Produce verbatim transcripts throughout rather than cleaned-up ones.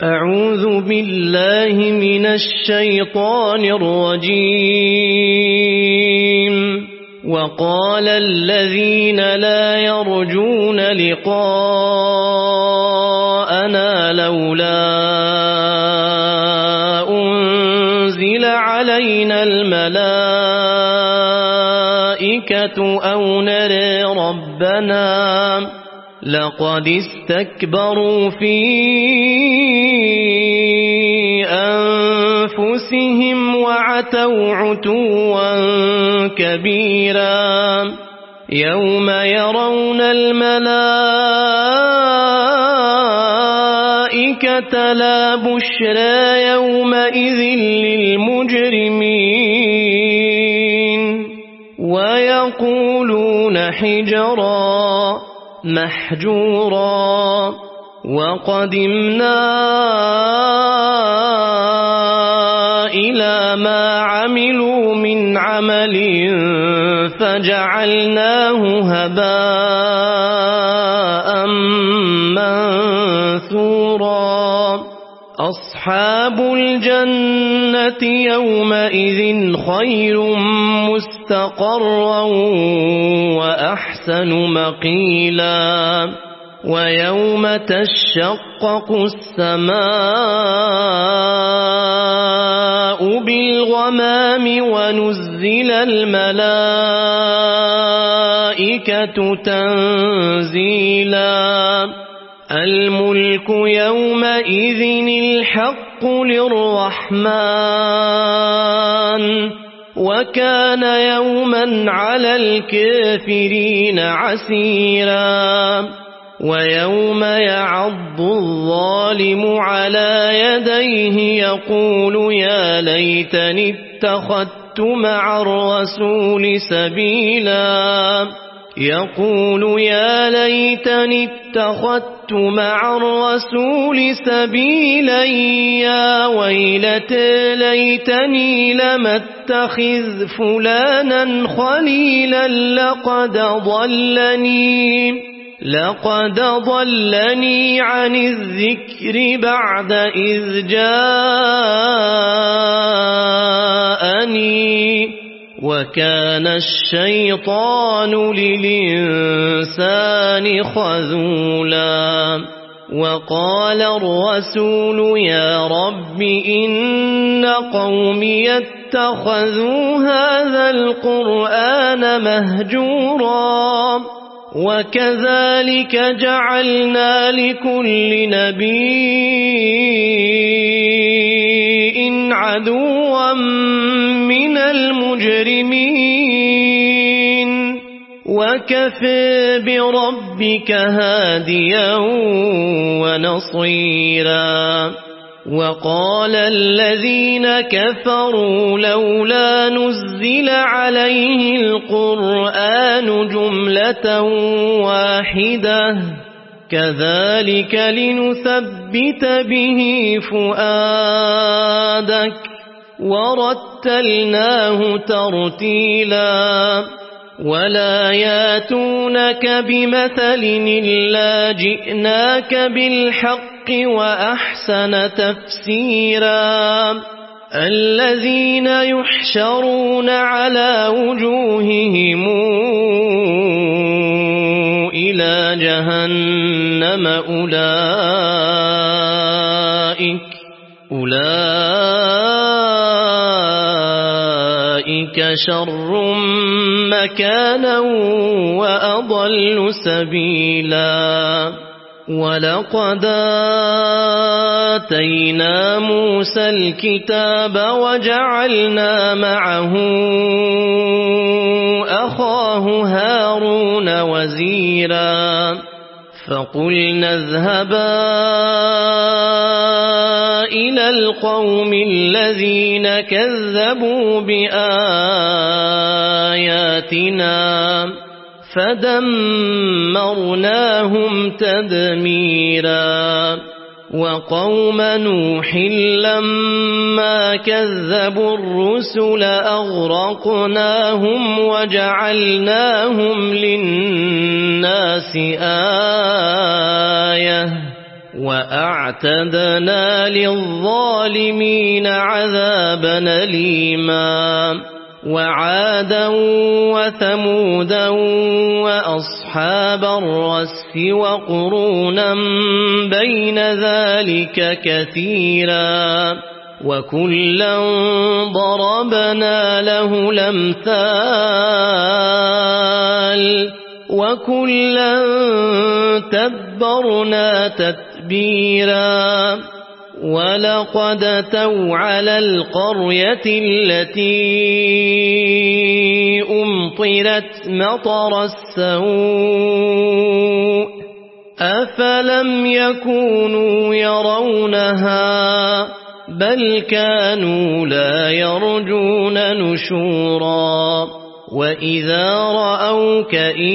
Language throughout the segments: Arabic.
أعوذ بالله من الشيطان الرجيم. وقال الذين لا يرجون لقاءنا لولا أنزل علينا الملائكة أو نرى ربنا لقد استكبروا في أنفسهم وعتوا عتوا كبيرا يوم يرون الملائكة لا بشرى يومئذ للمجرمين ويقولون حجرا محجورا وقدمنا إلى ما عملوا من عمل فجعلناه هباء منثورا أصحاب الجنة يومئذ خير مستقرا وأحسن مقيلا ويوم تشقق السماء بالغمام ونزل الملائكة تنزيلا الملك يومئذ الحق للرحمن وكان يوما على الكافرين عسيرا ويوم يعض الظالم على يديه يقول يا ليتني اتخذت مع الرسول سبيلا يقول يا ليتني اتخذت مع الرسول سبيلا يا ويلتى ليتني لم اتخذ فلانا خليلا لقد ضلني لقد ضلني عن الذكر بعد إذ جاءني وكان الشيطان للإنسان خذولا وقال الرسول يا رب إن قومي اتخذوا هذا القرآن مهجورا وكذلك جعلنا لكل نبي عدوا من المجرمين وكفى بربك هاديا ونصيرا وقال الذين كفروا لولا نزل عليه القرآن جملة واحدة كذلك لنثبت به فؤادك ورتلناه ترتيلا ولا ياتونك بمثل إلا جئناك بالحق وأحسن تفسيرا الذين يحشرون على وجوههم إلى جهنم أولئك أولئك شر مكانا وأضل سبيلا ولقد آتينا موسى الكتاب وجعلنا معه أخاه هارون وزيرا فقلنا اذهبا إلى القوم الذين كذبوا بآياتنا فدمرناهم تدميرا وقوم نوح لما كذبوا الرسل أغرقناهم وجعلناهم للناس آية وأعتدنا للظالمين عذابا أليما وعادا وثمودا وأصحاب الرس وقرونا بين ذلك كثيرا وكلا ضربنا له الأمثال وكلا تبرنا تتبيرا ولقد أتوا على القرية التي أمطرت مطر السوء أفلم يكونوا يرونها بل كانوا لا يرجون نشورا وإذا رأوك إن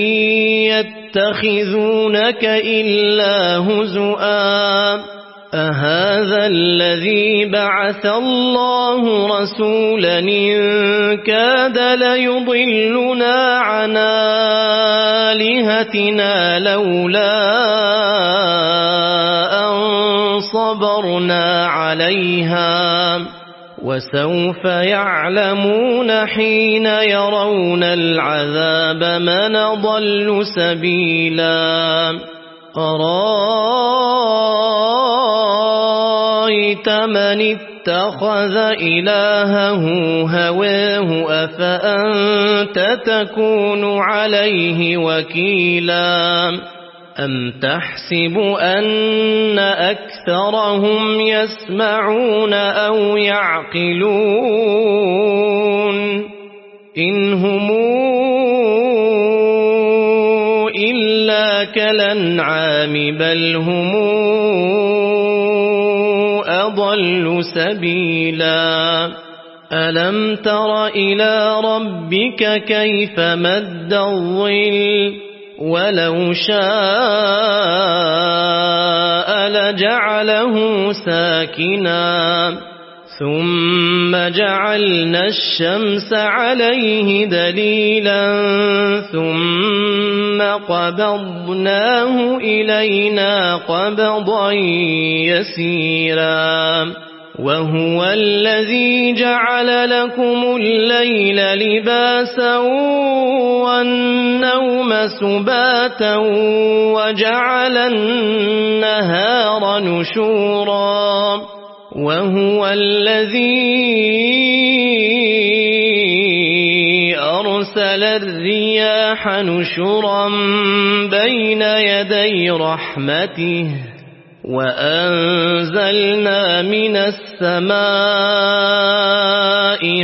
يتخذونك إلا هزؤا أهذا الذي بعث الله رسولا إن كاد ليضلنا عن آلهتنا لولا أن صبرنا عليها وسوف يعلمون حين يرون العذاب من ضل سبيلا أرأيت من اتخذ إلهه هواه أفأنت تكون عليه وكيلا أم تحسب أن أكثرهم يسمعون أو يعقلون إن هم إلا كالأنعام بل هم أضل سبيلا ألم تر إلى ربك كيف مد الظل ولو شاء لجعله ساكنا ثم جعلنا الشمس عليه دليلا ثم قبضناه إلينا قبضا يسيرا وهو الذي جعل لكم الليل لباسا والنوم سباتا وجعل النهار نشورا وهو الذي أرسل الرياح نشرا بين يدي رحمته وأنزلنا من السماء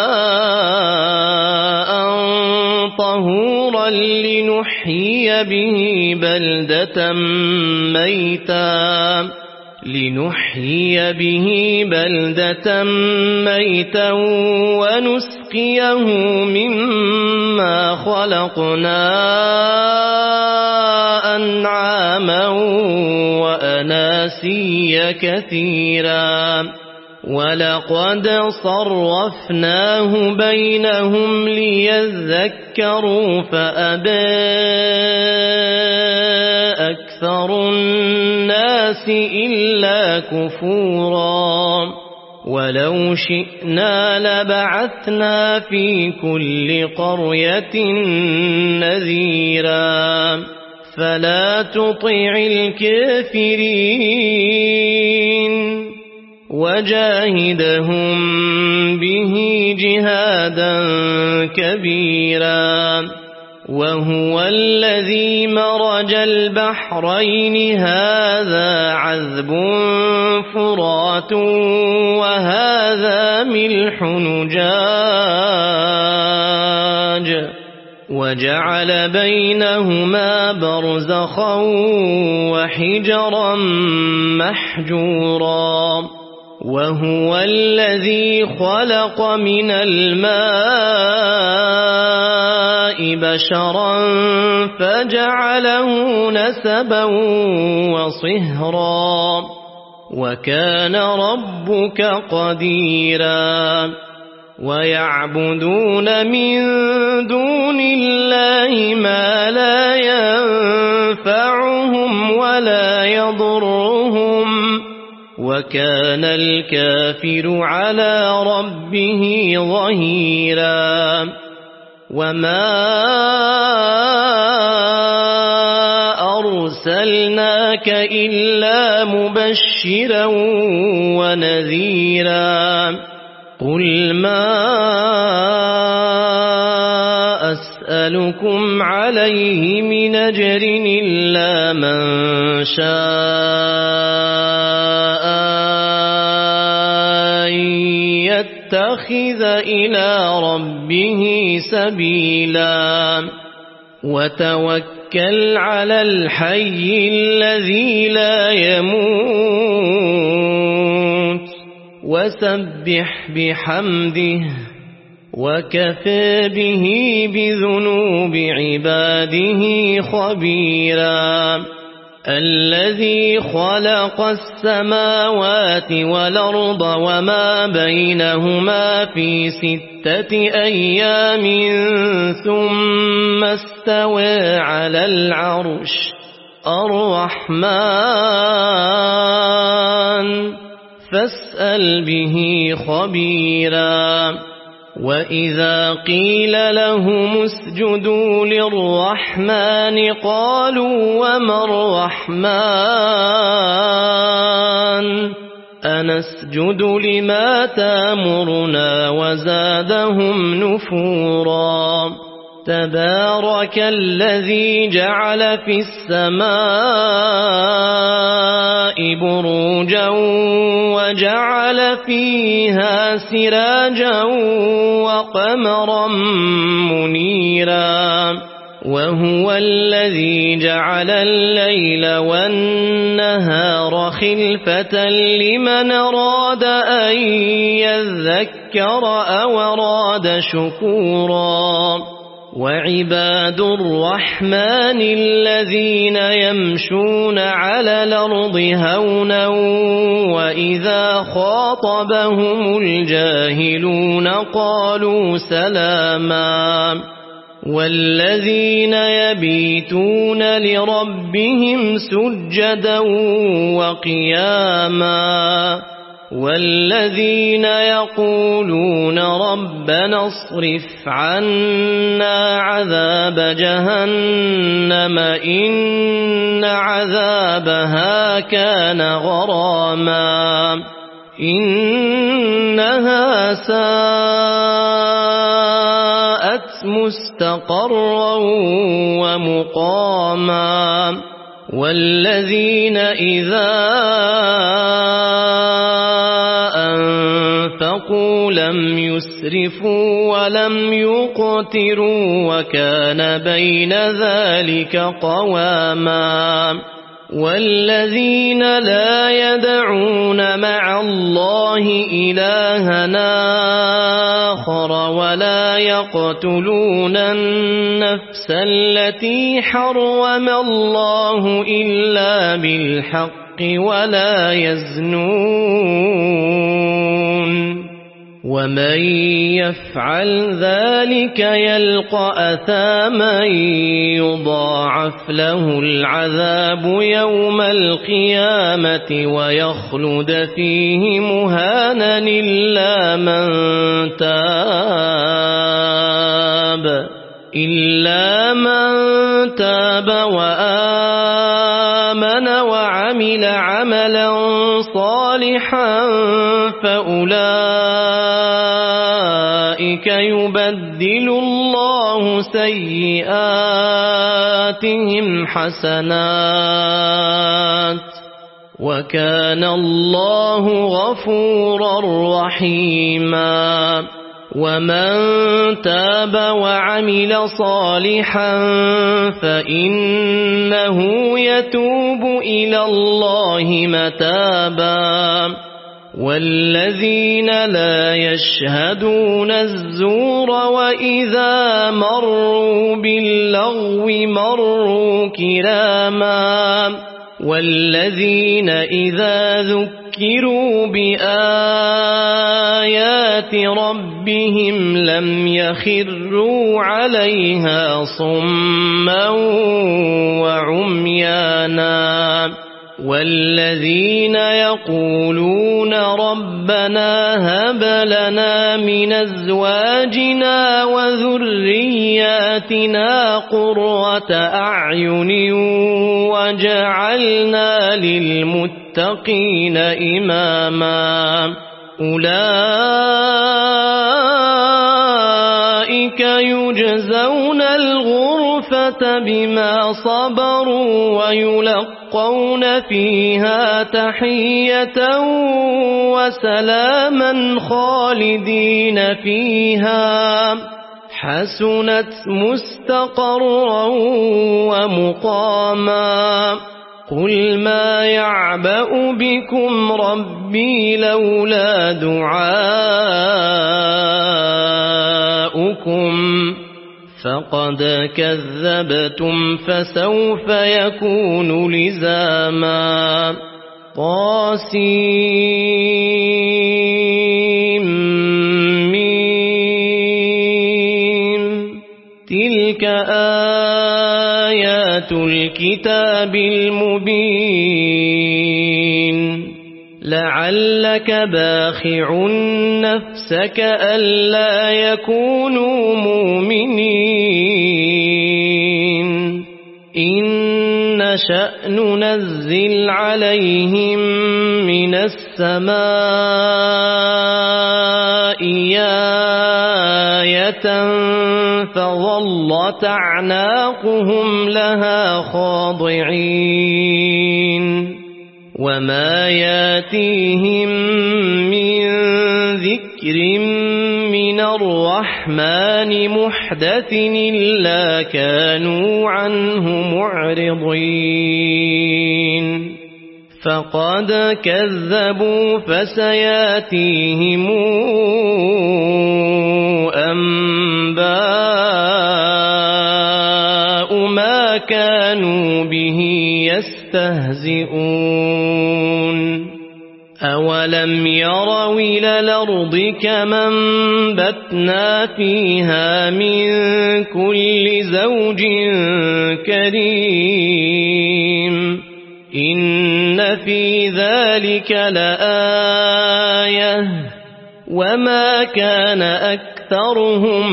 ماء طهورا لنحيي به بلدة ميتا لنحيي به بلدة ميتا ونسقيه مما خلقنا أنعاما وأناسيا كثيرا ولقد صرفناه بينهم ليذكروا فأبى أكثر الناس إلا كفورا ولو شئنا لبعثنا في كل قرية نذيرا فلا تطع الكافرين وجاهدهم به جهادا كبيرا وهو الذي مرج البحرين هذا عذب فرات وهذا ملح نجاج وجعل بينهما برزخا وحجرا محجورا وهو الذي خلق من الماء بشرا فجعله نسبا وصهرا وكان ربك قديرا ويعبدون من دون الله ما لا ينفعهم ولا يضرهم وكان الكافر على ربه ظهيرا وما أرسلناك إلا مبشرا ونذيرا قل ما أسألكم عليه من أجر إلا من شاء أن يتخذ إلى ربه سبيلا وتوكل على الحي الذي لا يموت وسبح بحمده وكفى به بذنوب عباده خبيرا الذي خلق السماوات والأرض وما بينهما في ستة أيام ثم استوى على العرش الرحمن فاسأل به خبيرا وإذا قيل لهم اسجدوا للرحمن قالوا وما الرحمن أنسجد لما تأمرنا وزادهم نفورا تبارك الذي جعل في السماء بروجا وجعل فيها سراجا وقمرا منيرا وهو الذي جعل الليل والنهار خلفة لمن أراد أن يذكر أو أراد شكورا وعباد الرحمن الذين يمشون على الأرض هونا وإذا خاطبهم الجاهلون قالوا سلاما والذين يبيتون لربهم سجدا وقياما والذين يقولون ربنا اصرف عنا عذاب جهنم إن عذابها كان غراما إنها ساءت مستقرا ومقاما والذين إذا أنفقوا لم يسرفوا ولم يقتروا وكان بين ذلك قواما والذين لا يدعون مع الله إلهنا آخر ولا يقتلون النفس التي حرم الله إلا بالحق ولا يزنون ومن يفعل ذلك يلقى أثاما يضاعف له العذاب يوم القيامة ويخلد فيه مهانا إلا من تاب إلا من تاب وآمن وعمل عملا صالحا فأولئك يبدل الله سيئاتهم حسنات وكان الله غفورا رحيما ومن تاب وعمل صالحا فإنه يتوب إلى الله متابا والذين لا يشهدون الزور وإذا مروا باللغو مروا كراما والذين إذا ذكروا بآيات آيات ربهم لم يخروا عليها صما وعميانا والذين يقولون ربنا هب لنا من أزواجنا وذرياتنا قرة أعين وجعلنا للمتقين إماما أولئك يجزون الغرفة بما صبروا ويلقون فيها تحية وسلاما خالدين فيها حسنت مستقرا ومقاما قل ما يعبأ بكم ربي لولا دعاؤكم فقد كذبتم فسوف يكون لزاما طاسيم تلك آيات الكتاب المبين لعلك باخع نفسك ألا يكونوا مؤمنين إن نشأ ننزل عليهم من السماء آية فظلت أعناقهم لها خاضعين وما ياتيهم من ذكر من الرحمن محدث إلا كانوا عنه معرضين فقد كذبوا فسياتيهم أنباء ما كانوا به يستهزئون أولم يروا إلى الأرض كما انبتنا فيها من كل زوج كريم إن في ذلك لآية وما كان أكثرهم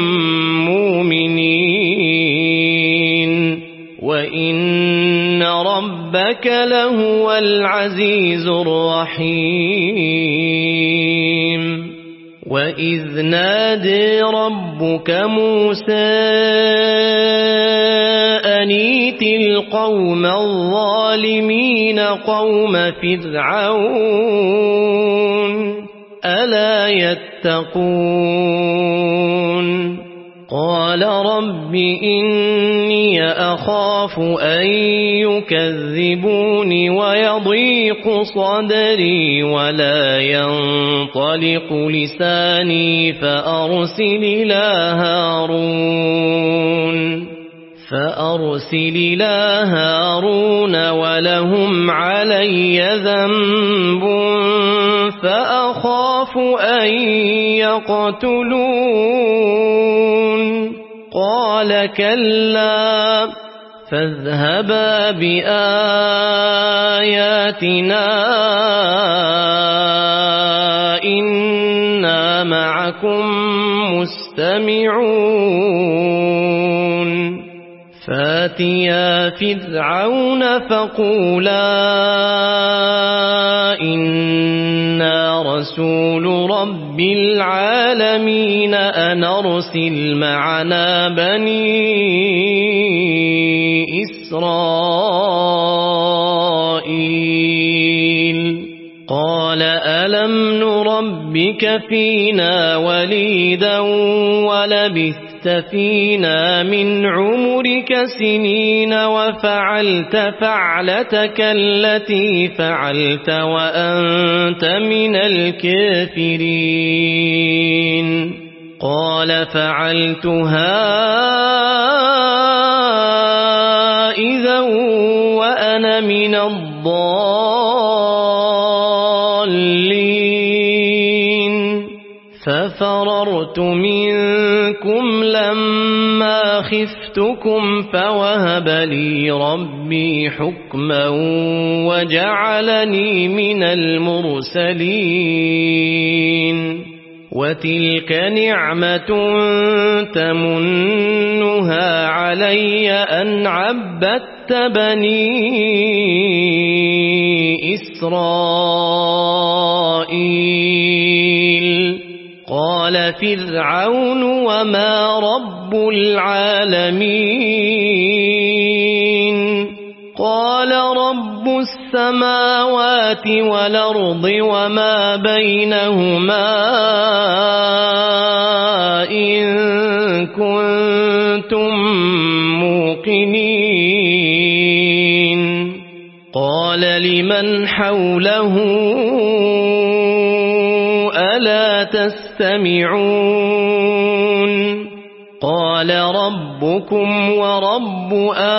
مؤمنين وإن ربك لهو العزيز الرحيم وإذ نادى ربك موسى أن ائت القوم الظالمين قوم فرعون ألا يتقون قال رب إني أخاف أن يكذبون ويضيق صدري ولا ينطلق لساني فأرسل إلى هارون فأرسل إلى هارون ولهم علي ذنب فأخاف أن يقتلون قال كلا فاذهبا بآياتنا إنا معكم مستمعون فاتيا فرعون فقولا إنا رسول رب العالمين أن أرسل معنا بني إسرائيل قال ألم نربك فينا وليدا ولبثت فينا من عمرك سنين وفعلت فعلتك التي فعلت وأنت من الكافرين قال فعلتها إذا وأنا من الضالين ففررت منكم لما خفتكم فوهب لي ربي حكما وجعلني من المرسلين وتلك نعمة تمنها علي أن عبدت بني إسرائيل قال فرعون وما رب العالمين قال رب السماوات والأرض وما بينهما إن كنتم موقنين قال لمن حوله ألا تستمعون قال ربكم ورب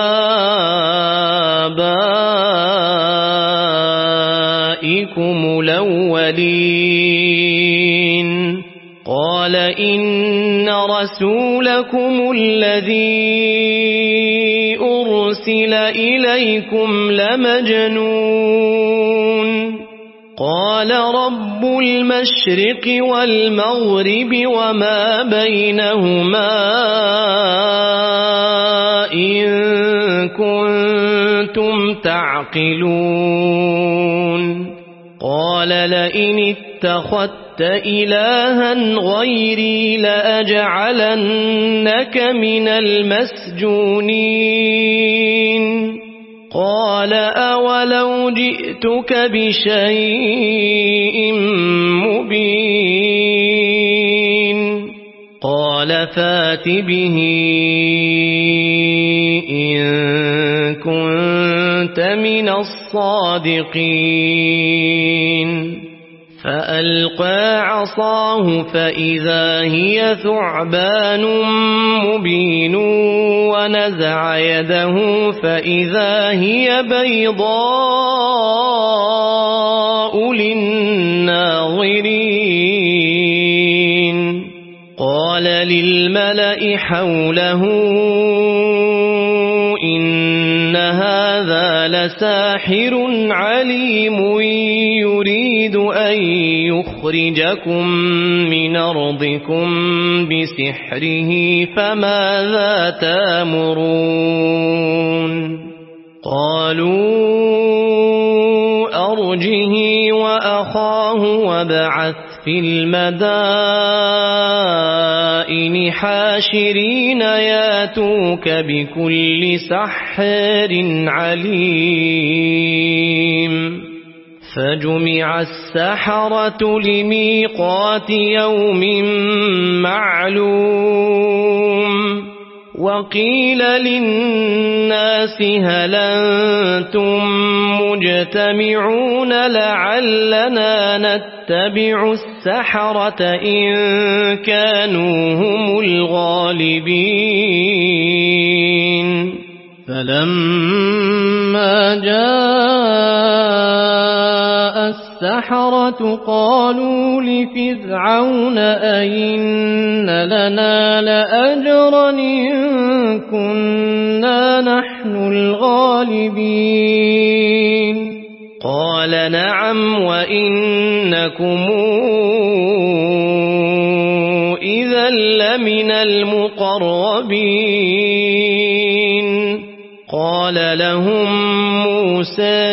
آبائكم الأولين قال إن رسولكم الذي أرسل إليكم لمجنون قال رب المشرق والمغرب وما بينهما إن كنتم تعقلون قال لئن اتخذت إلها غيري لأجعلنك من المسجونين قال أولو جئتك بشيء مبين قال فات به إن كنت من الصادقين فألقى عصاه فإذا هي ثعبان مبين ونزع يده فإذا هي بيضاء للناظرين قال للملأ حوله إن هذا لساحر عليم يريد أن يخرجكم من أرضكم بسحره فماذا تأمرون قالوا أرجه وأخاه وابعث في المدائن حاشرين ياتوك بكل سحار عليم فجمع السحرة لميقات يوم معلوم وقيل للناس هل أنتم مجتمعون لعلنا نتبع السحرة إن كانوا هم الغالبين فلما جاء السحرة قالوا لفرعون أئن لنا لأجرا إن كنا نحن الغالبين قال نعم وإنكم إذا لمن المقربين قال لهم موسى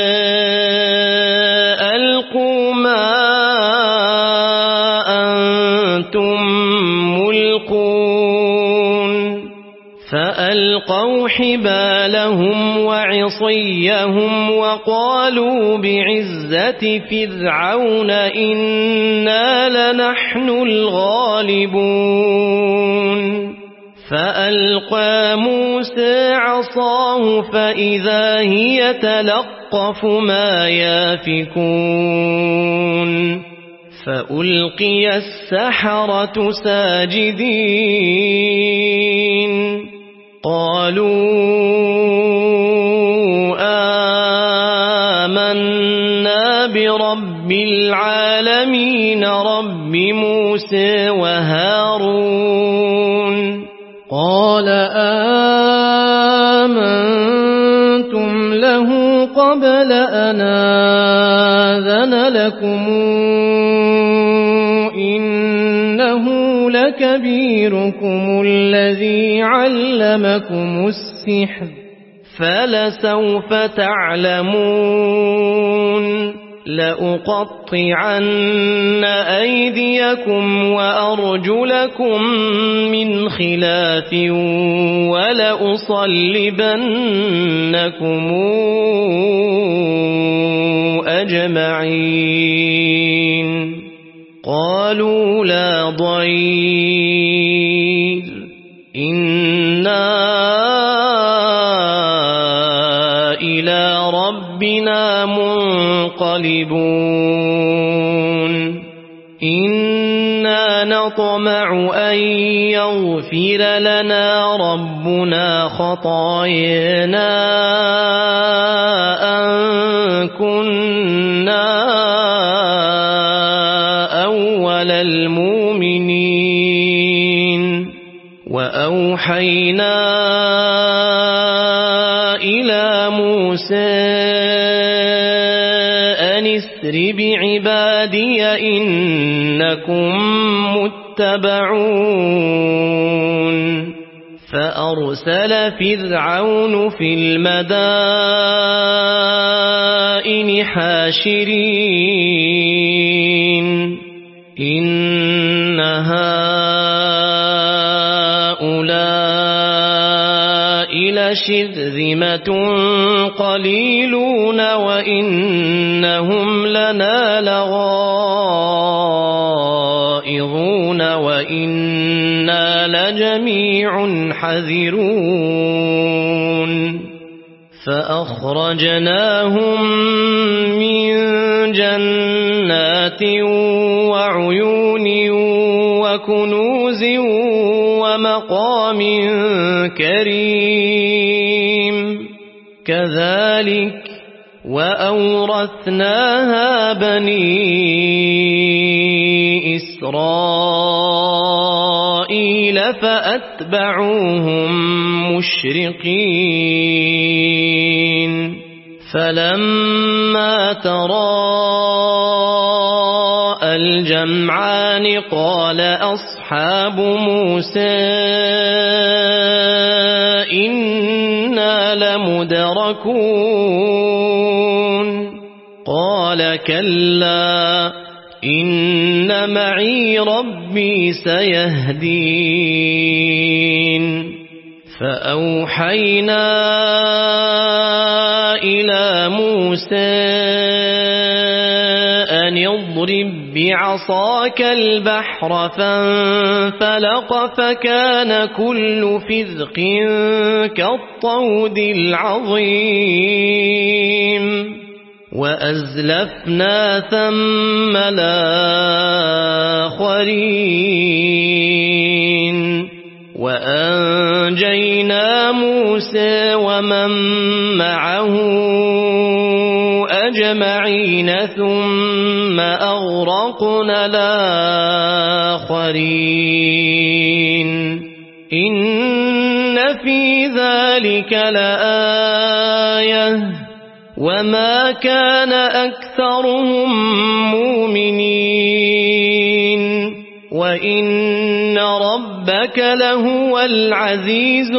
ألقوا ما أنتم ملقون فألقوا حبالهم وعصيهم وقالوا بعزة فرعون إنا لنحن الغالبون فألقى موسى عصاه فإذا هي تلقف ما يافكون فألقي السحرة ساجدين قالوا آمنا برب رب العالمين رب موسى وهارون. قال آمنتم له قبل أن آذن لكم إنه لكبيركم الذي علمكم السحر فلسوف تعلمون لأقطعن أيديكم وأرجلكم من خلاف ولأصلبنكم أجمعين. قالوا لا ضير إنا إلى ربنا منقلبون. إنا نطمع أن يغفر لنا ربنا خطايانا أن كنا أول المؤمنين. وأوحينا إلى موسى أن اسر بعبادي إنكم متبعون. فأرسل فرعون في المدائن حاشرين إن هؤلاء لشرذمة قليلون وإنهم لنا لغائظون وإنا لجميع حذرون. فأخرجناهم من جنات وعيون وكنوز ومقام كريم. كذلك وأورثناها بني إسرائيل فأتبعوهم مشرقين. فلما تراءى الجمعان قال أصحاب موسى إنا لمدركون. قال كلا إن معي ربي سيهدين. فأوحينا إلى موسى أن اضرب بعصاك البحر فانفلق فكان كل فرق كالطود العظيم. وأزلفنا ثم الآخرين وأنجينا موسى ومن معه أجمعين ثم أغرقنا الآخرين. إن في ذلك لآية وما كان أكثرهم مؤمنين وإن ربك لهو العزيز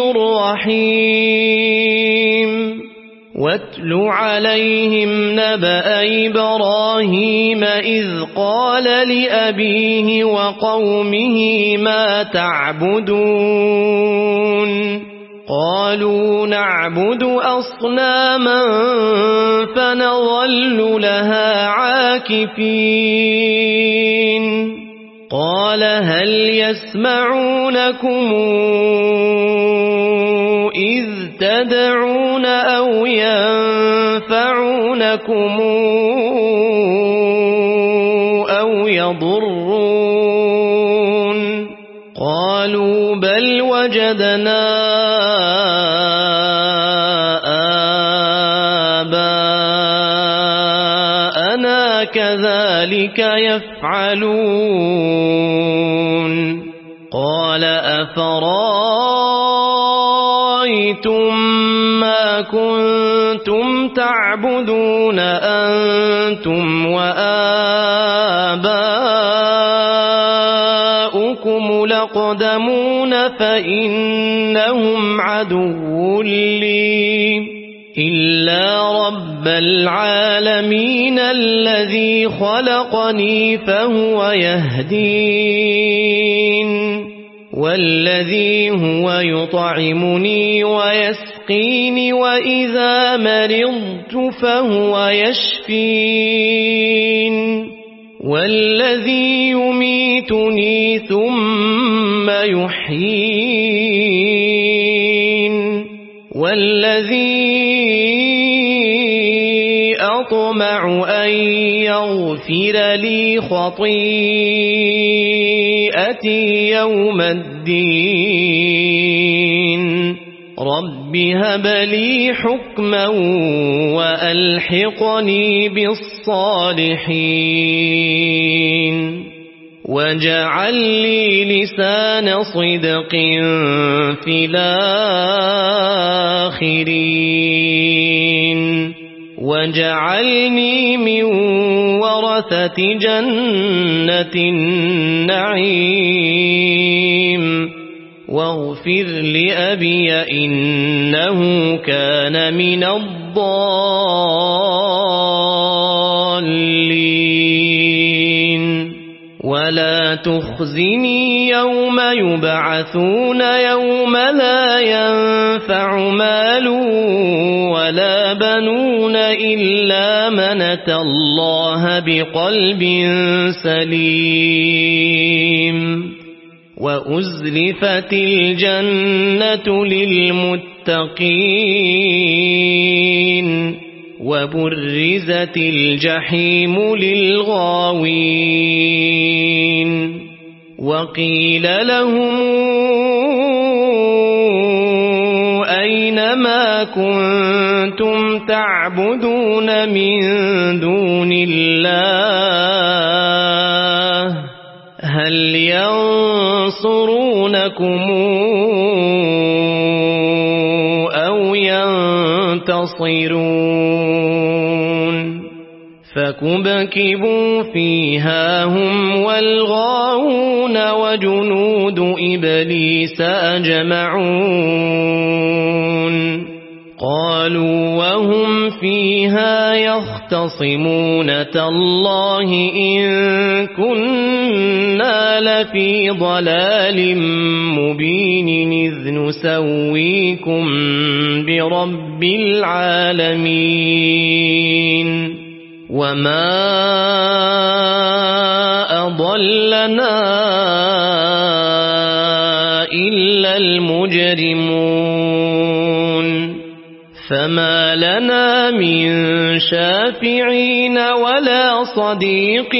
الرحيم. واتل عليهم نبأ إبراهيم إذ قال لأبيه وقومه ما تعبدون. قالوا نعبد أصناما فنظل لها عاكفين. قال هل يسمعونكم إذ تدعون أو ينفعونكم أو يضرون؟ قالوا بل وجدنا آباءنا كذلك كذلك يفعلون قال أفرأيتم ما كنتم تعبدون أنتم وآباؤكم الأقدمون فإنهم عدو لي إلا رب العالمين الذي خلقني فهو يهدين والذي هو يطعمني ويسقيني وإذا مرضت فهو يشفين والذي يميتني ثم يحيين والذي أطمع أن يغفر لي خطيئتي يوم الدين رب هب لي حكما وألحقني بالصالحين واجعل لي لسان صدق في الآخرين واجعلني من ورثة جنة النعيم واغفر لأبي إنه كان من الضالين ولا تخزني يوم يبعثون يوم لا ينفع مال ولا بنون إلا من أتى الله بقلب سليم وأزلفت الجنة للمتقين وبرزت الجحيم للغاوين وقيل لهم أين ما كنتم تعبدون من دون الله هل ينصرونكم أو ينتصرون فكبكبوا فيها هم والغاوون وجنود إبليس أجمعون قالوا وهم فيها يختصمون تالله إن كنا لفي ضلال مبين إذ نسويكم برب العالمين وما أضلنا إلا المجرمون فما لنا من شافعين ولا صديق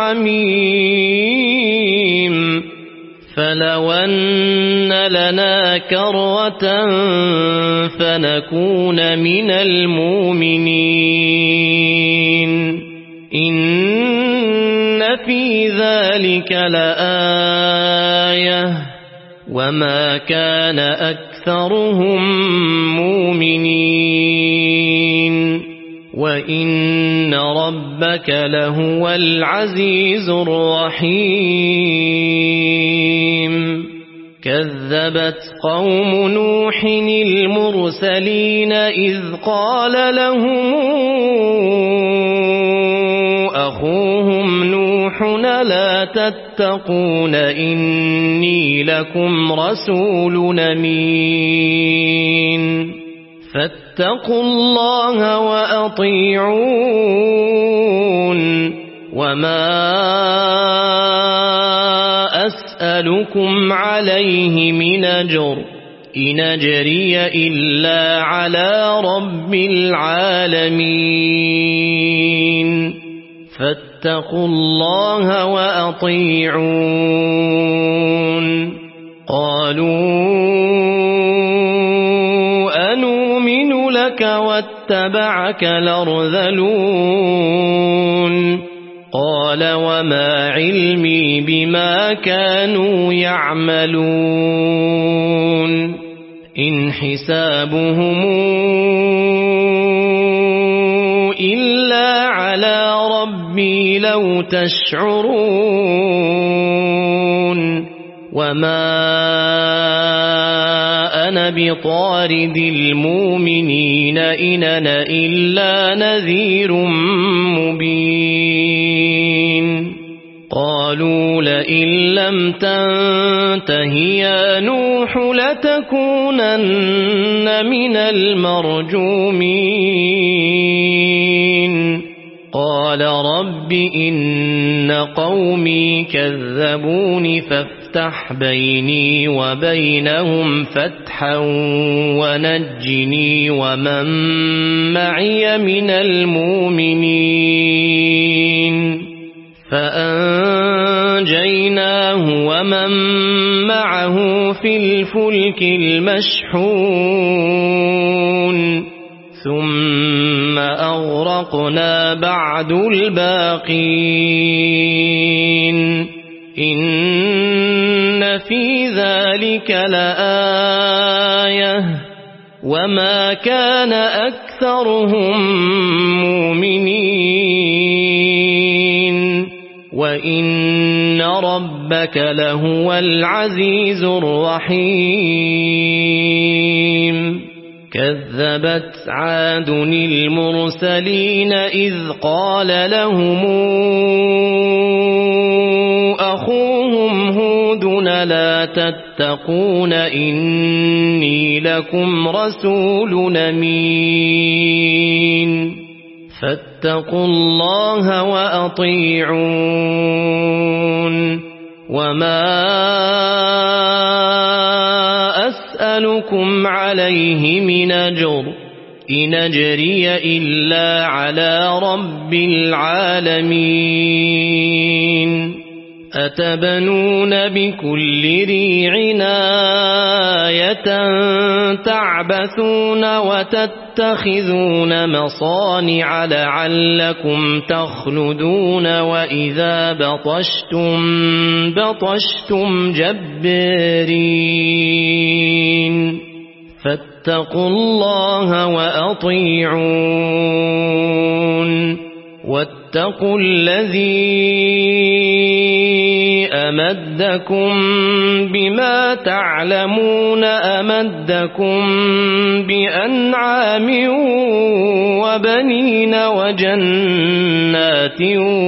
حميم فلو أن لنا كرة فنكون من المؤمنين إن في ذلك لآية وما كان أكثرهم مؤمنين وإن ربك لهو العزيز الرحيم كذبت قوم نوح المرسلين إذ قال لهم أخوهم نوح لا تتقون إني لكم رسول أمين فاتقوا الله وأطيعون وما أسألكم عليه من أجر إن أجري إلا على رب العالمين فاتقوا الله وأطيعون قالوا أنؤمن لك واتبعك الأرذلون قال وما علمي بما كانوا يعملون إن حسابهم إلا على ربي لو تشعرون وما أنا بطارد المؤمنين إن أنا إلا نذير مبين قالوا لئن لم تنته يا نوح لتكونن من المرجومين قال رب إن قومي كذبوني فافتح بيني وبينهم فتحا ونجني ومن معي من المؤمنين فأنجيناه ومن معه في الفلك المشحون ثم أغرقنا بعد الباقين إن في ذلك لآية وما كان أكثرهم مؤمنين وإن ربك لهو العزيز الرحيم كذبت عاد المرسلين إذ قال لهم أخوهم هود لا تتقون إني لكم رسول أمين فاتقوا الله وأطيعون وما أسألكم عليه من أجر إن أجري إلا على رب العالمين أتبنون بكل ريع آية تعبثون وتتخذون مصانع لعلكم تخلدون وإذا بطشتم بطشتم جبارين فاتقوا الله وأطيعون واتقوا الذي أمدكم بما تعلمون أمدكم بأنعام وبنين وجنات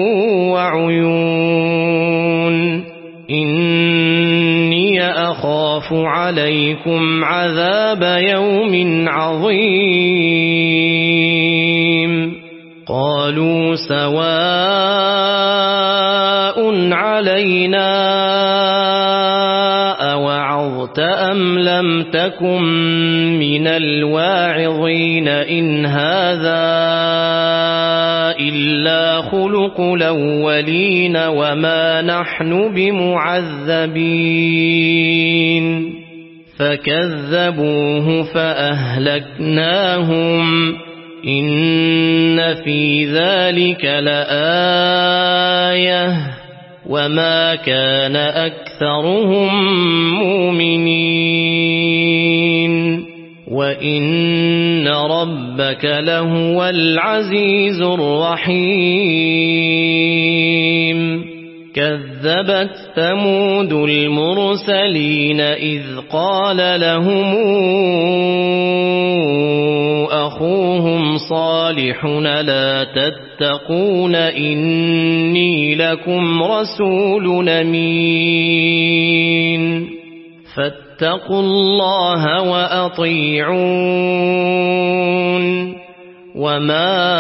وعيون إني أخاف عليكم عذاب يوم عظيم قالوا سواء علينا أوعظت أم لم تكن من الواعظين إن هذا إلا خلق الأولين وما نحن بمعذبين فكذبوه فأهلكناهم إن في ذلك لآية وما كان أكثرهم مؤمنين وإن ربك لهو العزيز الرحيم كذبت ثمود المرسلين إذ قال لهم أخوهم صالح لا تتقون إني لكم رسول أمين فاتقوا الله وأطيعون وما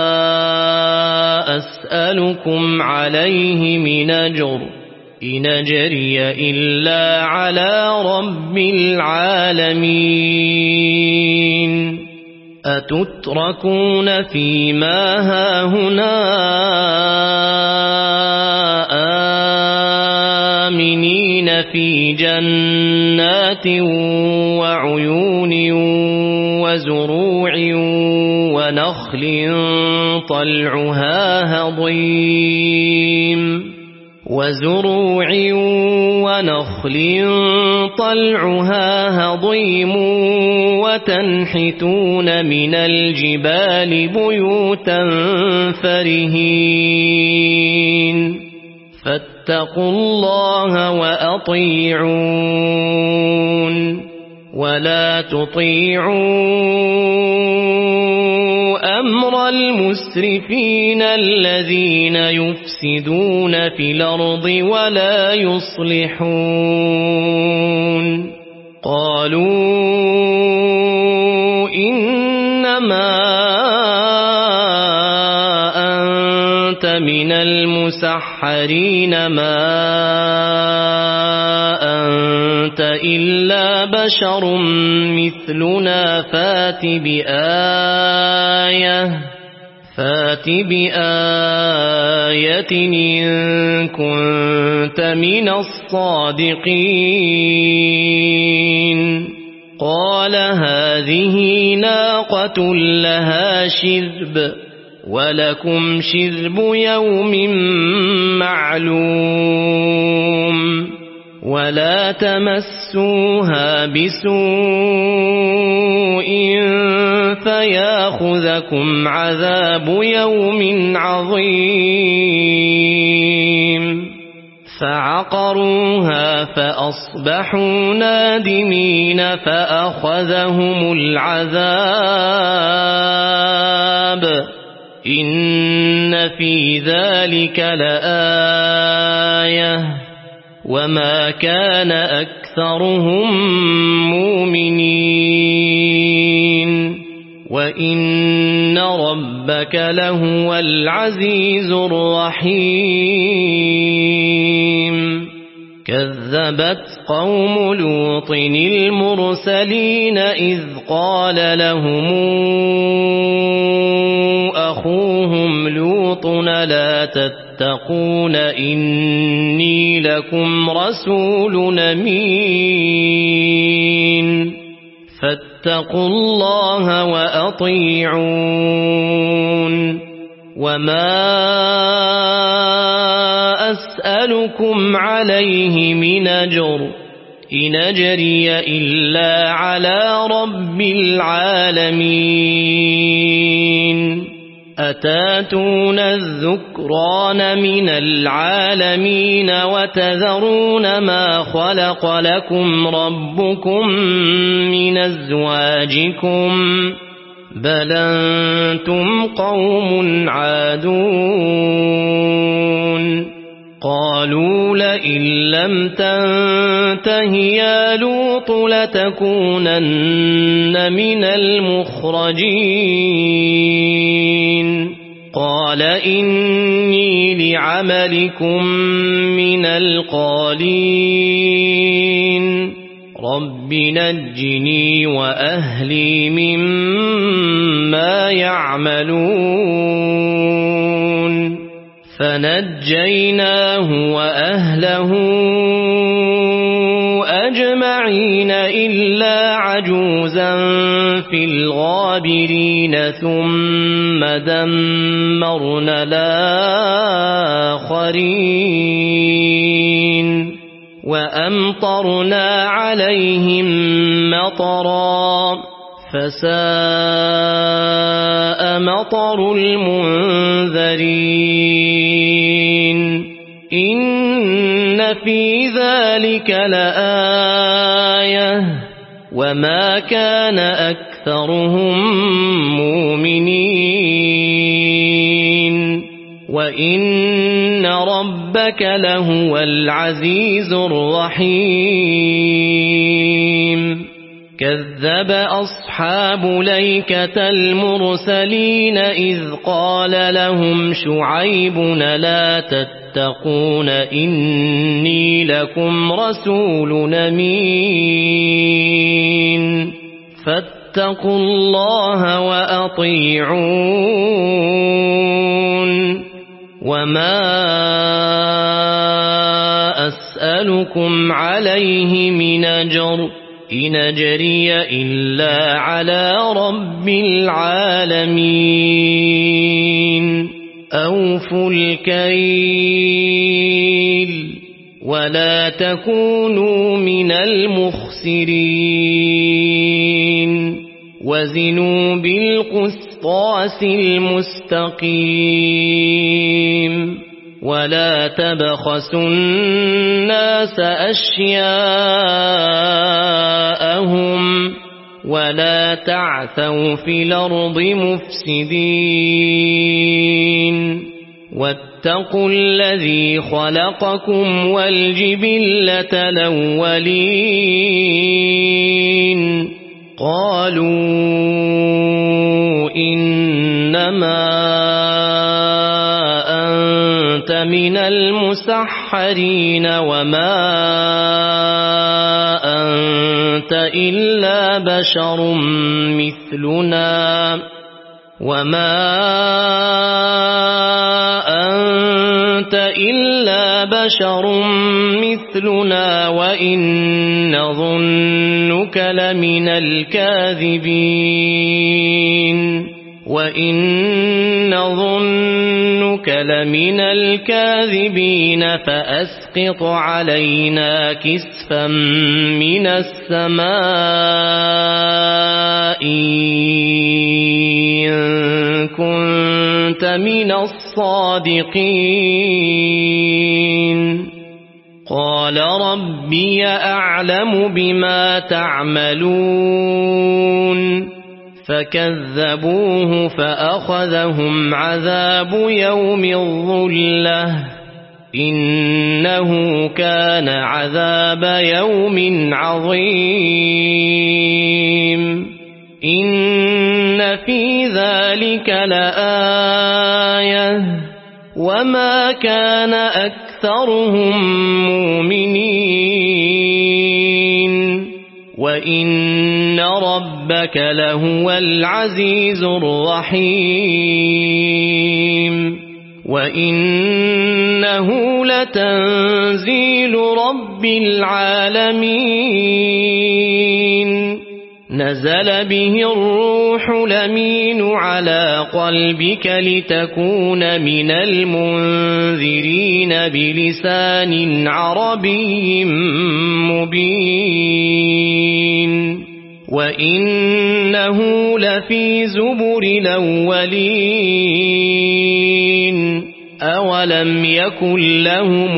أسألكم عليه من أجر إن أجري إلا على رب العالمين أتتركون فيما هاهنا آمنين في جنات وعيون وزروع ونخل طلعها هضيم وزروع ونخل طلعها هضيم وتنحتون من الجبال بيوتا فرهين فاتقوا الله وأطيعون ولا تطيعوا أمر المسرفين الذين يفسدون في الأرض ولا يصلحون قالوا إنما أنت من المسحرين ما أنت إلا بشر مثلنا فات بآية فات بآية إن كنت من الصادقين قال هذه ناقة لها شرب ولكم شرب يوم معلوم ولا تمسوها بسوء فياخذكم عذاب يوم عظيم فعقروها فأصبحوا نادمين فأخذهم العذاب إن في ذلك لآية وما كان أكثرهم مؤمنين وإن ربك لهو العزيز الرحيم كذبت قوم لوط المرسلين إذ قال لهم أخوهم لوط لا تتقون إني لكم رسول أمين فاتقوا الله وأطيعون وما أسألكم عليه من أجر إن أجري إلا على رب العالمين أتاتون الذكران من العالمين وتذرون ما خلق لكم ربكم من أزواجكم بل أنتم قوم عادون قالوا لئن لم تنته يا لوط لتكونن من المخرجين قال إني لعملكم من القالين رب نجني وأهلي مما يعملون فنجيناه وأهله أجمعين إلا عجوزا في الغابرين ثم دمرنا الآخرين وأمطرنا عليهم مطرا فساء مطر المنذرين إن في ذلك لآية وما كان أكثرهم مؤمنين وإن ربك لهو العزيز الرحيم كذب أصحاب ليكة المرسلين إذ قال لهم شعيب لا تتقون إني لكم رسول أمين فاتقوا الله وأطيعون وما أسألكم عليه من أجر إن أجري إلا على رب العالمين أوفوا الكيل ولا تكونوا من المخسرين وزنوا بالقسطاس المستقيم ولا تبخسوا الناس أشياءهم ولا تعثوا في الأرض مفسدين واتقوا الذي خلقكم والجبلة الأولين قالوا إنما أنت من المسحرين وما أنت إلا بشر مثلنا وما أنت إلا بشر مثلنا وإن نظنك لمن الكاذبين وإن نظنك لمن الكاذبين فأسقط علينا كسفا من السماء إن كنت من الصادقين قال ربي أعلم بما تعملون فكذبوه فأخذهم عذاب يوم الظلة إنه كان عذاب يوم عظيم إن في ذلك لآية وما كان أكثرهم مؤمنين وإن ربك لهو العزيز الرحيم وإنه لتنزيل رب العالمين نزل به الروح الأمين على قلبك لتكون من المنذرين بلسان عربي مبين وإنه لفي زبر الأولين أولم يكن لهم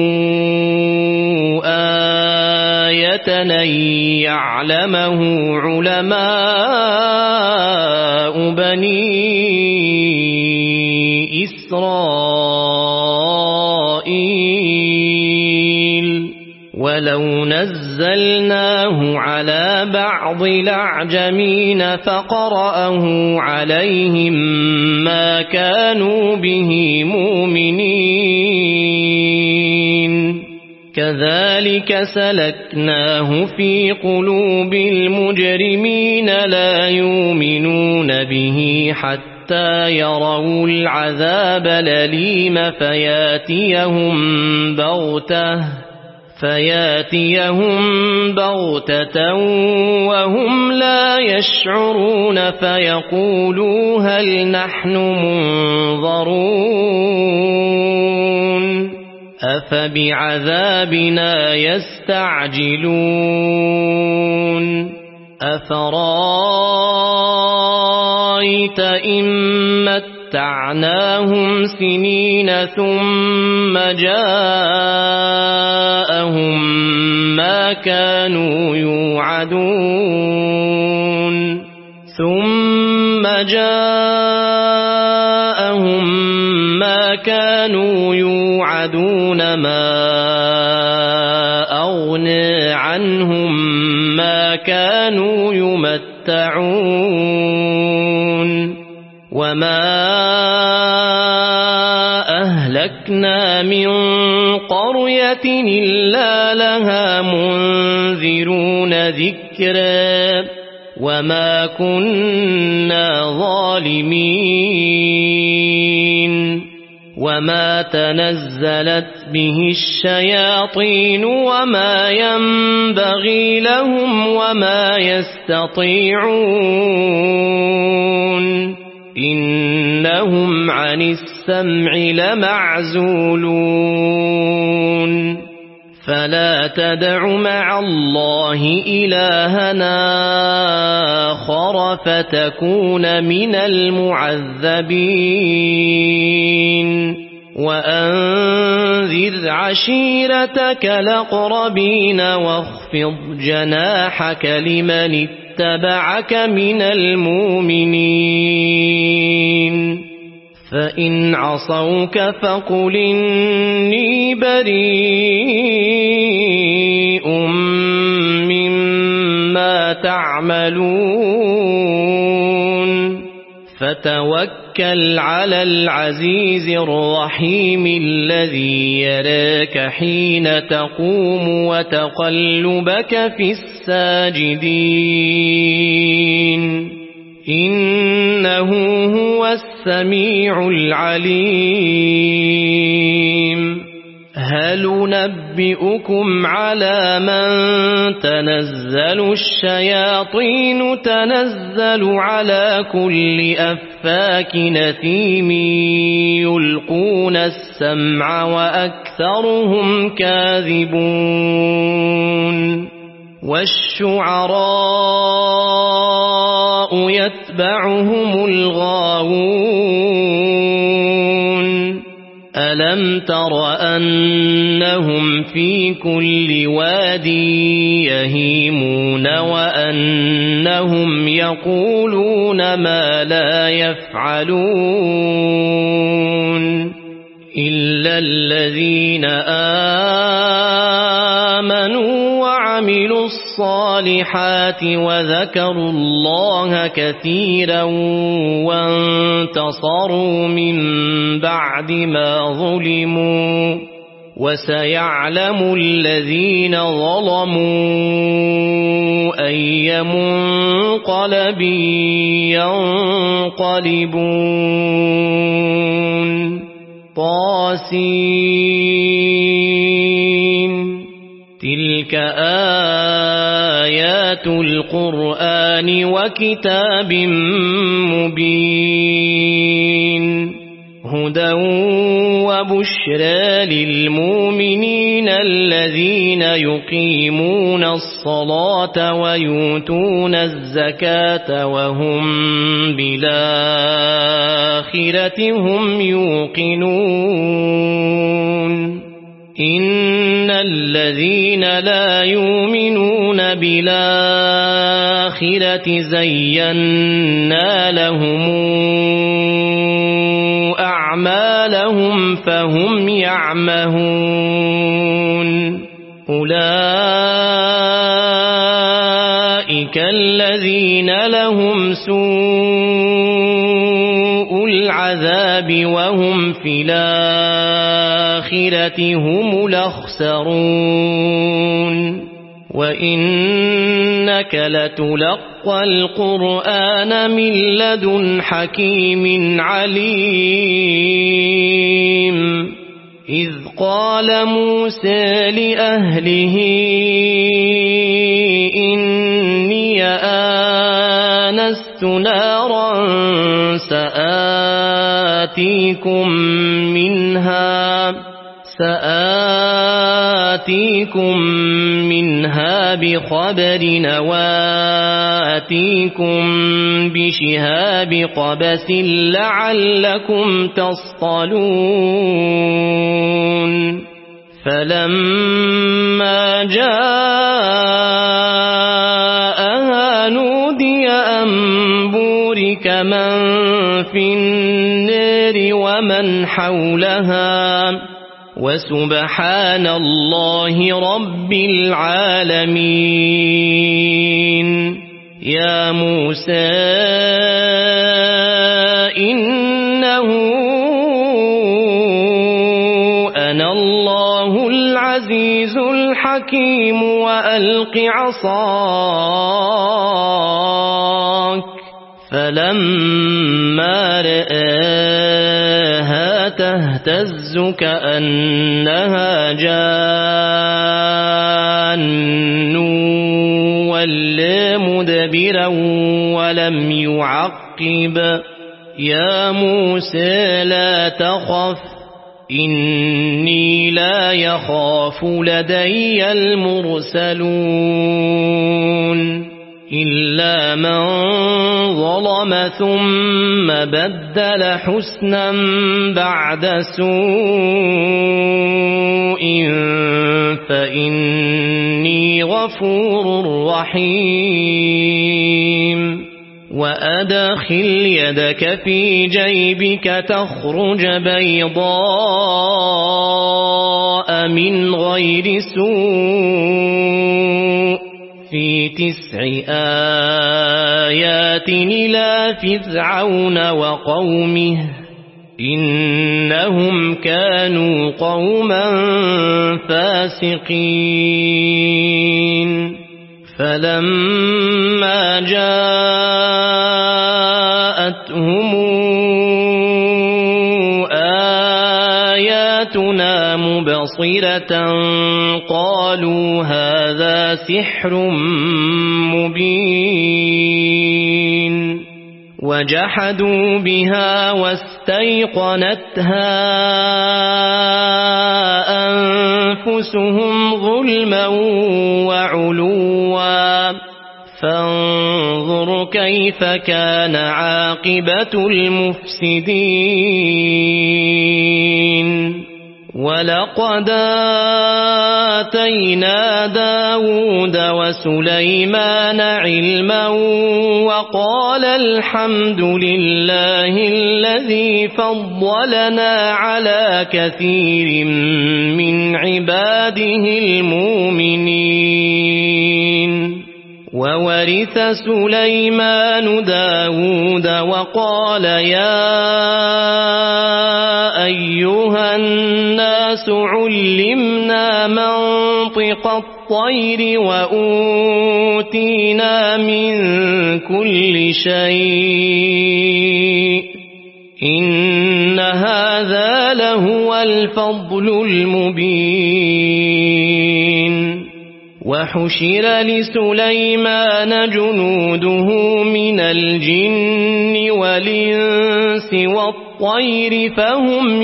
آية أن يعلمه علماء بني إسرائيل ولو نزلناه على بعض الأعجمين فقرأه عليهم ما كانوا به مؤمنين كذلك سلكناه في قلوب المجرمين لا يؤمنون به حتى يروا العذاب الأليم فياتيهم بغتة فياتيهم بغتة وهم لا يشعرون فيقولوا هل نحن منظرون أفبعذابنا يستعجلون أفرأيت إن متعناهم سنين ثم جاءهم ما كانوا يوعدون ثم جاءهم ما كانوا يوعدون ما أغنى عنهم ما كانوا يمتعون وما أهلكنا من قرية إلا لها منذرون ذكرا وما كنا ظالمين وما تنزلت به الشياطين وما ينبغي لهم وما يستطيعون إنهم عن السمع لمعزولون فلا تدع مع الله إلهنا آخر فتكون من المعذبين وأنذر عشيرتك الأقربين واخفض جناحك لمن اتبعك من المؤمنين فإن عصوك فقل إني بريء مما تعملون فتوكل على العزيز الرحيم الذي يراك حين تقوم وتقلبك في الساجدين إنه هو السميع العليم هل ننبئكم على من تنزل الشياطين تنزل على كل أفاك نثيم يلقون السمع وأكثرهم كاذبون والشعراء يتبعهم الغاوون ألم تر أنهم في كل واد يهيمون وأنهم يقولون ما لا يفعلون إلا الذين آمنوا وعملوا الصالحات وذكروا الله كثيرا وانتصروا من بعد ما ظلموا وسيعلم الذين ظلموا أي منقلب ينقلبون طاسين تلك آيات القرآن وكتاب مبين هدى وبشرى للمؤمنين الذين يقيمون الصلاة ويؤتون الزكاة وهم بالآخرة هم يوقنون إن الذين لا يؤمنون بالآخرة زينا لهم أعمالهم فهم يعمهون أولئك الذين لهم سوء العذاب وهم في الآخرة هم الأخسرون وإنك لتلقى القرآن من لدن حكيم عليم إذ قال موسى لأهله إني آنست نارا سآتيكم منها سآتيكم منها بخبر وآتيكم بشهاب قبس لعلكم تصطلون فلما جاءها نودي أن بورك من في النار ومن حولها وسبحان الله رب العالمين يا موسى إنه أنا الله العزيز الحكيم وألق عصاك فلما رآها تهتز كأنها جان ولا مدبرا ولم يعقب يا موسى لا تخف إني لا يخاف لدي المرسلون إلا من ظلم ثم بدل حسنا بعد سوء فإني غفور رحيم وأدخل يدك في جيبك تخرج بيضاء من غير سوء في تسع آيات إلى فرعون وقومه إنهم كانوا قوما فاسقين فلما جاءتهم آياتنا مبصرة قالوا هذا سحر مبين وجحدوا بها واستيقنتها أنفسهم ظلما وعلوا فانظر كيف كان عاقبة المفسدين ولقد آتينا داود وسليمان علما وقال الحمد لله الذي فضلنا على كثير من عباده المؤمنين وورث سليمان داود وقال يا أيها الناس علمنا منطق الطير وأوتينا من كل شيء إن هذا لهو الفضل المبين وحشر لسليمان جنوده من الجن والإنس والطير فهم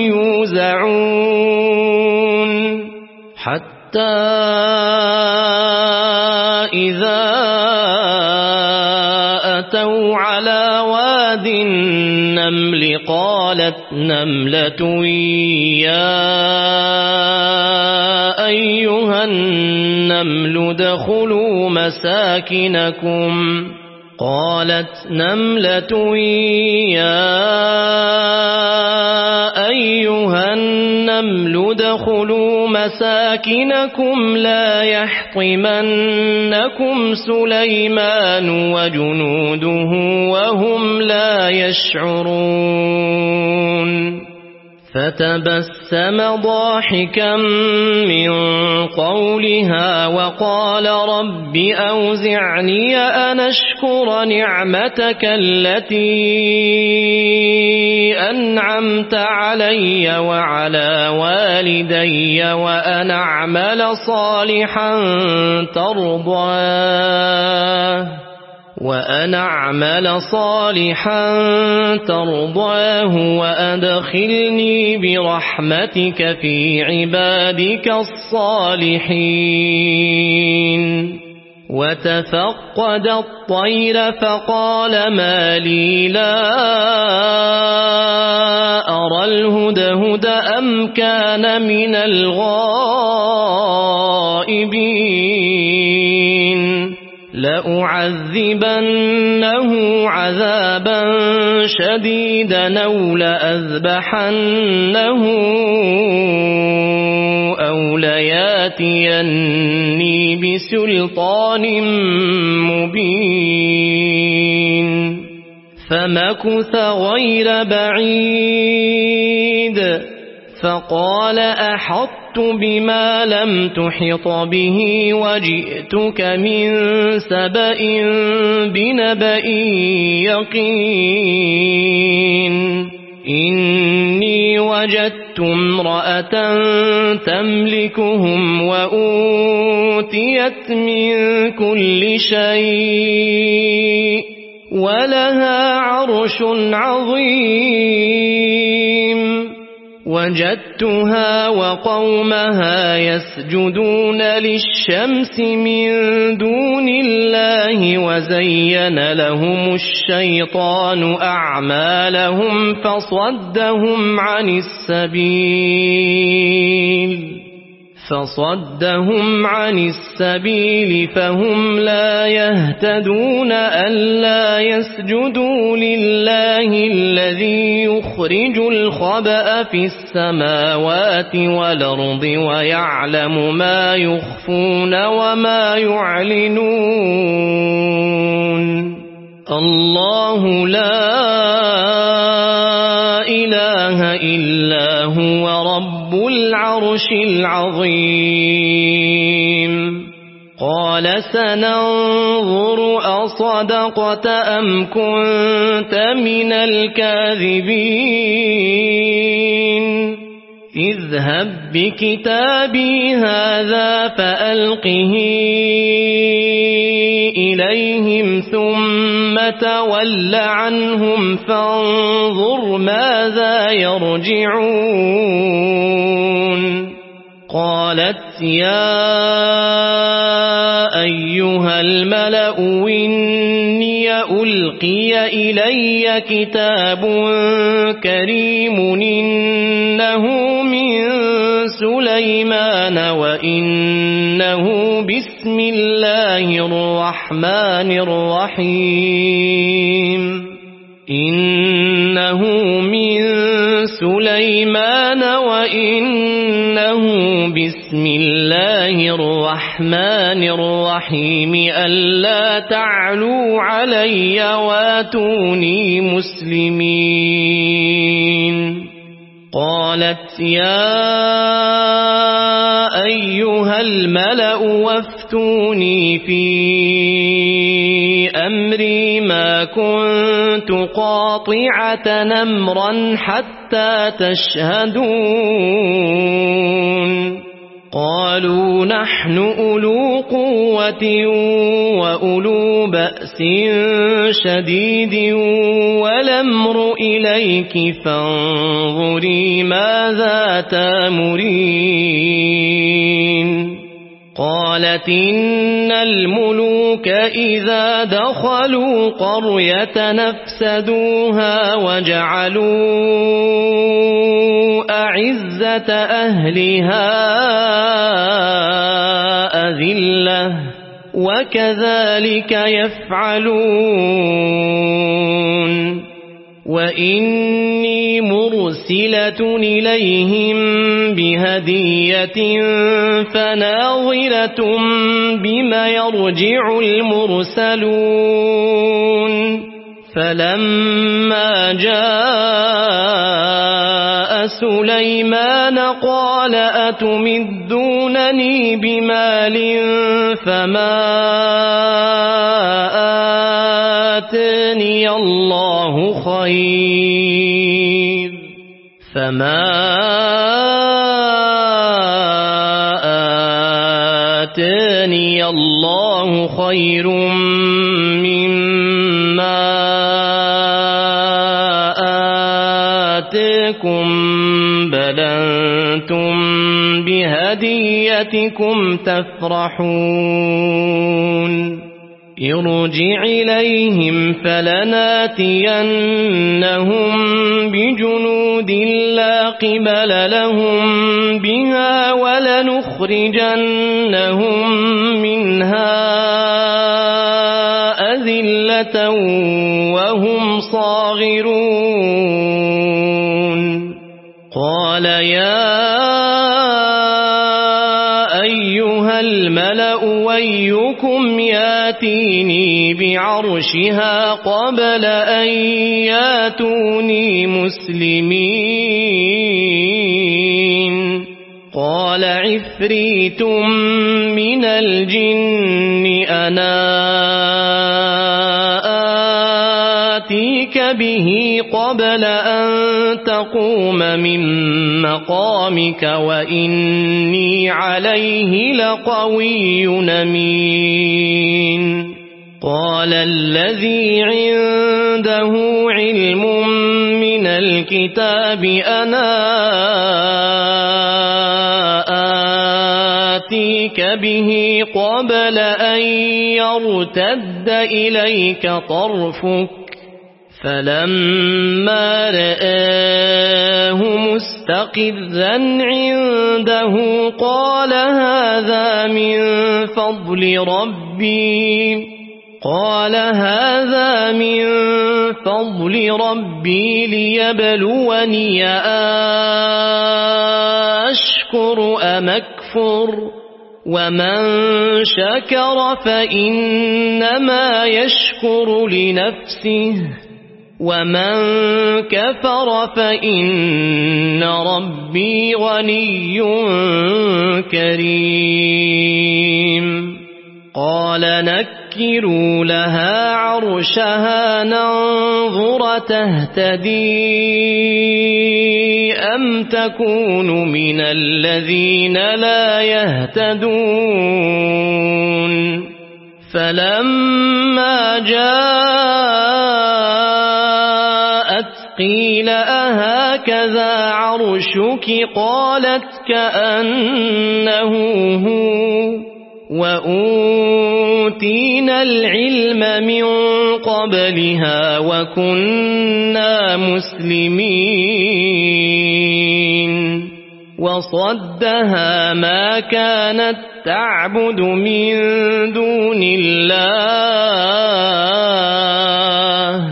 يوزعون حتى إذا أتوا على واد النمل قالت نملة يا أيها النمل ادخلوا مساكنكم قالت نملة يا أيها النمل ادخلوا مساكنكم لا يحطمنكم سليمان وجنوده وهم لا يشعرون فتبسم ضاحكا من قولها وقال رب أوزعني أن أشكر نعمتك التي أنعمت علي وعلى والدي وأن أعمل صالحا ترضاه وأن أعمل صالحا ترضاه وأدخلني برحمتك في عبادك الصالحين وتفقد الطير فقال ما لي لا أرى الهدهد أم كان من الغائبين لأعذبنه عذابا شديدا أو لأذبحنه أو لياتيني بسلطان مبين فمكث غير بعيد فقال أحطت بما لم تحط به وجئتك من سبأ بنبأ يقين إني وجدت امرأة تملكهم وأوتيت من كل شيء ولها عرش عظيم وجدتها وقومها يسجدون للشمس من دون الله وزين لهم الشيطان أعمالهم فصدهم عن السبيل فصدهم عن السبيل فهم لا يهتدون ألا يسجدوا لله الذي يخرج الخبأ في السماوات والأرض ويعلم ما يخفون وما يعلنون الله لا إله إلا هو رب العرش العظيم قال سننظر أصدقت أم كنت من الكاذبين اذهب بكتابي هذا فألقه إليهم ثم تول عنهم فانظر ماذا يرجعون قالت يا أيها الملأ إني ألقي إلي كتاب كريم إنه من سليمان وإنه بسم الله الرحمن الرحيم إنه من سليمان وإنه بسم الله الرحمن الرحيم ألا تعلوا علي واتوني مسلمين قالت يا أيها الملأ وافتوني في أمري ما كنت قاطعة أمرا حتى تشهدون قالوا نحن أولو قوة وأولو بأس شديد والأمر إليك فانظري ماذا تأمرين قالت إن الملوك إذا دخلوا قرية نفسدوها وجعلوا أعزة أهلها أذلة وكذلك يفعلون وإني مرسلة إليهم بهدية فناظرة بما يرجع المرسلون فلما جاء سليمان قال أتمدونني بمال فما آتاني الله خير فما آتاني الله خير مما آتاكم بل أنتم بهديتكم تفرحون ارجع إليهم فلناتينهم بجنود لا قبل لهم بها ولنخرجنهم منها أذلة وهم صاغرون قال يا أيها الملأ ويكم ياتيني بعرشها قبل أن ياتوني مسلمين قال عفريت من الجن أنا آتيك به قبل أن تقوم من مقامك وإني عليه لقوي أمين قال الذي عنده علم من الكتاب أنا آتيك به قبل أن يرتد إليك طرفك فلما رآه مستقرا عنده قال هذا من فضل ربي قال هذا من فضل ربي ليبلوني أشكر أم أكفر ومن شكر فإنما يشكر لنفسه ومن كفر فإن ربي غني كريم قال نكروا لها عرشها ننظر تهتدي أم تكون من الذين لا يهتدون فلما جاءت قيل أهكذا عرشك قالت كأنه هو وأوتينا العلم من قبلها وكنا مسلمين وصدها ما كانت تعبد من دون الله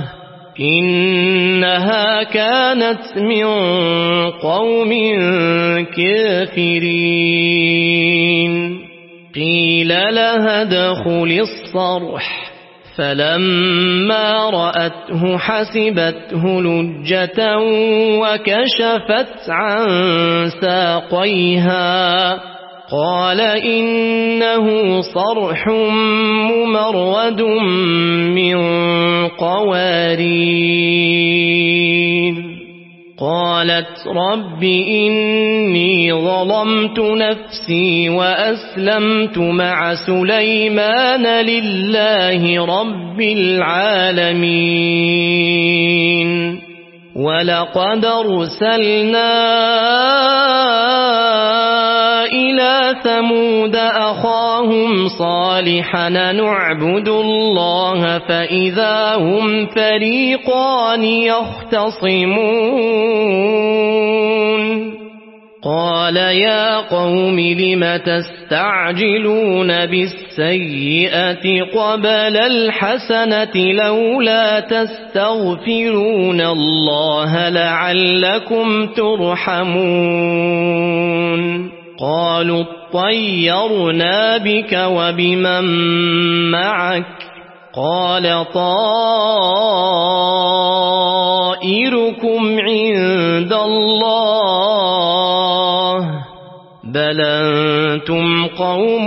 إنها كانت من قوم كافرين قيل لها ادخل الصرح فلما رأته حسبته لجة وكشفت عن ساقيها قال إنه صرح ممرد من قوارير قالت رب إني ظلمت نفسي وأسلمت مع سليمان لله رب العالمين ولقد أرسلنا إلى ثمود أخاهم صالحا نعبد الله فإذا هم فريقان يختصمون قال يا قوم لم تستعجلون بالسيئة قبل الحسنة لولا تستغفرون الله لعلكم ترحمون قالوا اطيرنا بك وبمن معك قال طائركم عند الله بل أنتم قوم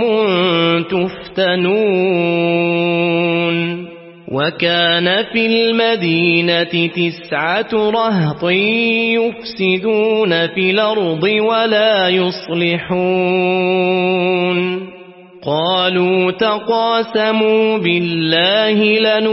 تفتنون وكان في المدينة تسعة رهط يفسدون في الأرض ولا يصلحون قالوا تقاسموا بالله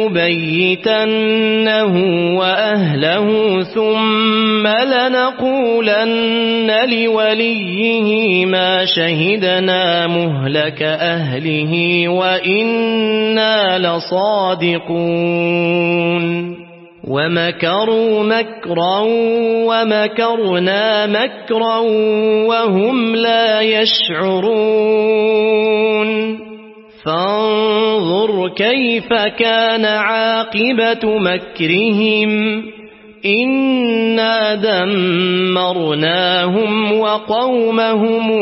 لنبيتنه وأهله ثم لنقولن لوليه ما شهدنا مهلك أهله وإنا لصادقون ومكروا مكرا ومكرنا مكرا وهم لا يشعرون فانظر كيف كان عاقبة مكرهم إنا دمرناهم وقومهم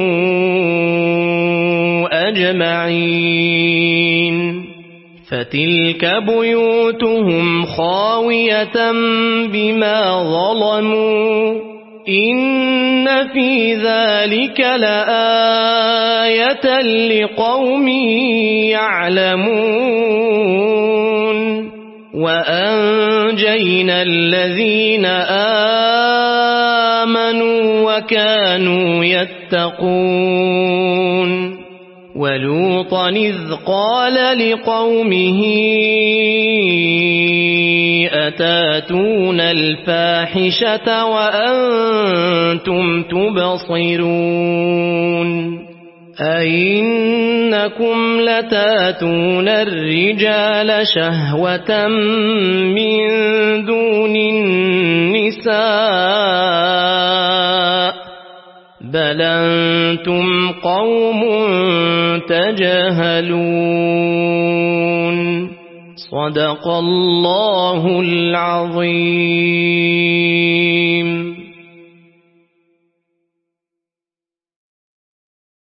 أجمعين فتلك بيوتهم خاوية بما ظلموا إن في ذلك لآية لقوم يعلمون وأنجينا الذين آمنوا وكانوا يتقون ولوطا إذ قال لقومه أتاتون الفاحشة وأنتم تبصرون أئنكم لتاتون الرجال شهوة من دون النساء بل أنتم قوم تجهلون صدق الله العظيم.